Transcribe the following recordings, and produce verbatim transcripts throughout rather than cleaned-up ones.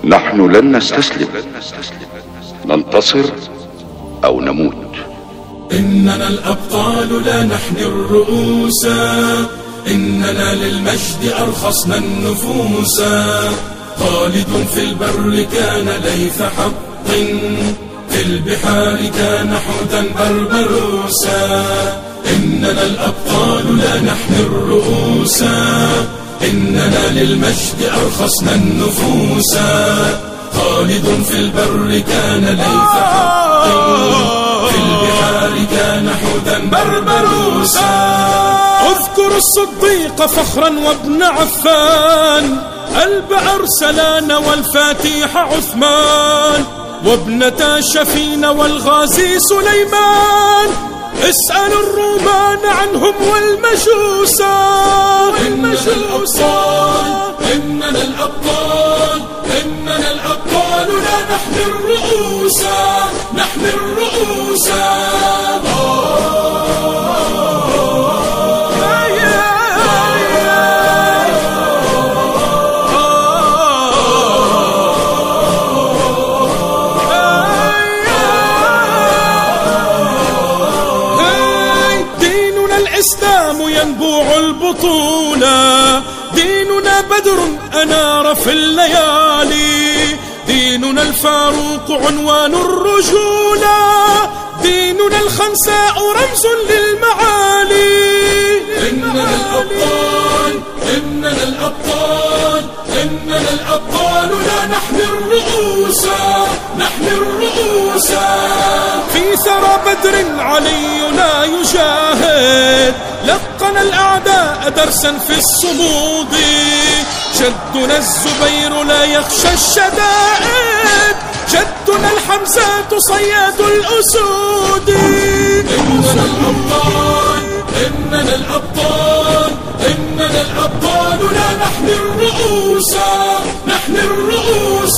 نحن لن نستسلم، ننتصر أو نموت. إننا الأبطال لا نحني الرؤوس، إننا للمجد أرخصنا النفوس. خالد في البر كان ليث حق، في البحار كان حوتا بربروسا. إننا الأبطال لا نحني الرؤوس، إننا للمجد أرخصنا النفوس. خالد في البر كان ليث حق، في البحار كان حوتا بربروسا. اذكر الصديق فخرا وابن عفان، قلب أرسلان والفاتح عثمان، وابنة شفين والغازي سليمان. اسأل الرومان عنهم والمجوسا. إننا الأبطال، إننا الأبطال، إننا الأبطال لا نحمي الرؤوس، نحمي الرؤوس. الإسلام ينبوع البطولة، ديننا بدر أنار في الليالي، ديننا الفاروق عنوان الرجولة، ديننا الخنساء رمز للمعالي. إننا الأبطال، إننا الأبطال، إننا الأبطال لا نحمي الرؤوس، نحمي الرؤوس. في ثرى بدر علينا يجاهد، لقن الأعداء درسا في الصمود. جدنا الزبير لا يخشى الشدائد، جدنا الحمزة صياد الأسود. إننا الأبطال، إننا الأبطال، إننا الأبطال لا نحمي الرؤوس، نحمي الرؤوس.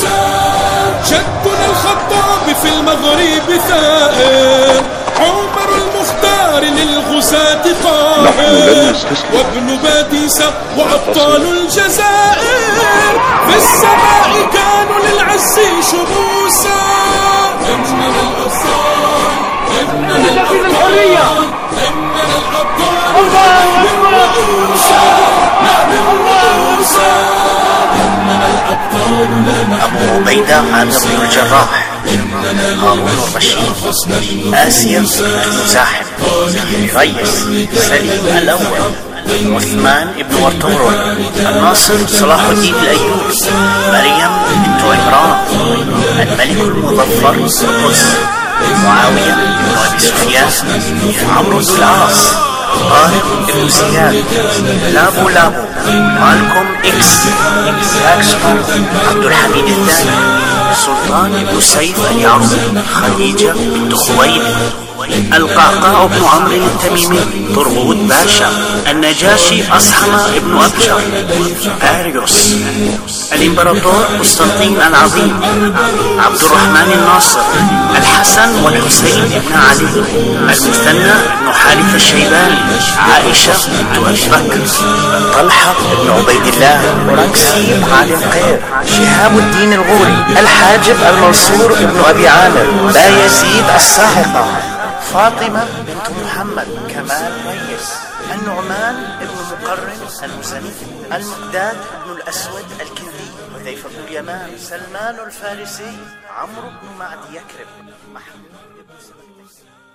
جدنا الخطاب في المغرب ثائر، عمر المختار للغزاة قاهر، وابن باديسة وأبطال الجزائر في السماء كانوا للعز شموسا. إننا الأبطال، إننا الأبطال، إننا الأبطال نحمي الرؤوس، نحمي الرؤوس. إننا الأبطال لا نحمي أبو عبيدة عامر بن الجراح، هارون الرشيد، آسيا المزاحم، ريس سليم الأول، عثمان بن ورطورون، الناصر صلاح الدين الأيوبي، مريم بنت عمران، الملك المظفر القدس، معاوية بن أبي سفيان، عمرو بن العاص، طارق بن زياد، لابو لابو، مالكوم إكس، زاكسبر، عبد الحميد الثاني، سلطان بن سيف اليعربي، خديجة بنت خويلد، القعقاع بن عمرو التميمي، طرغوت باشا، النجاشي أصحم بن أبشر، أريوس، الإمبراطور قسطنطين العظيم، عبد الرحمن الناصر، الحسن والحسين بن علي، المثنى بن حارث الشيباني، عائشة بنت أبي بكر، طلحة بن عبيد الله، ركسيم علي القير، شهاب الدين الغوري، الحاجب المنصور بن أبي عامر، بايزيد الصاعقة، فاطمة بنت محمد، كمال ريس، النعمان بن مقرن المزني، المقداد بن الأسود الكندي، حذيفة بن اليمان، سلمان الفارسي، عمرو بن معد يكرب، محمود بن سبكتكي.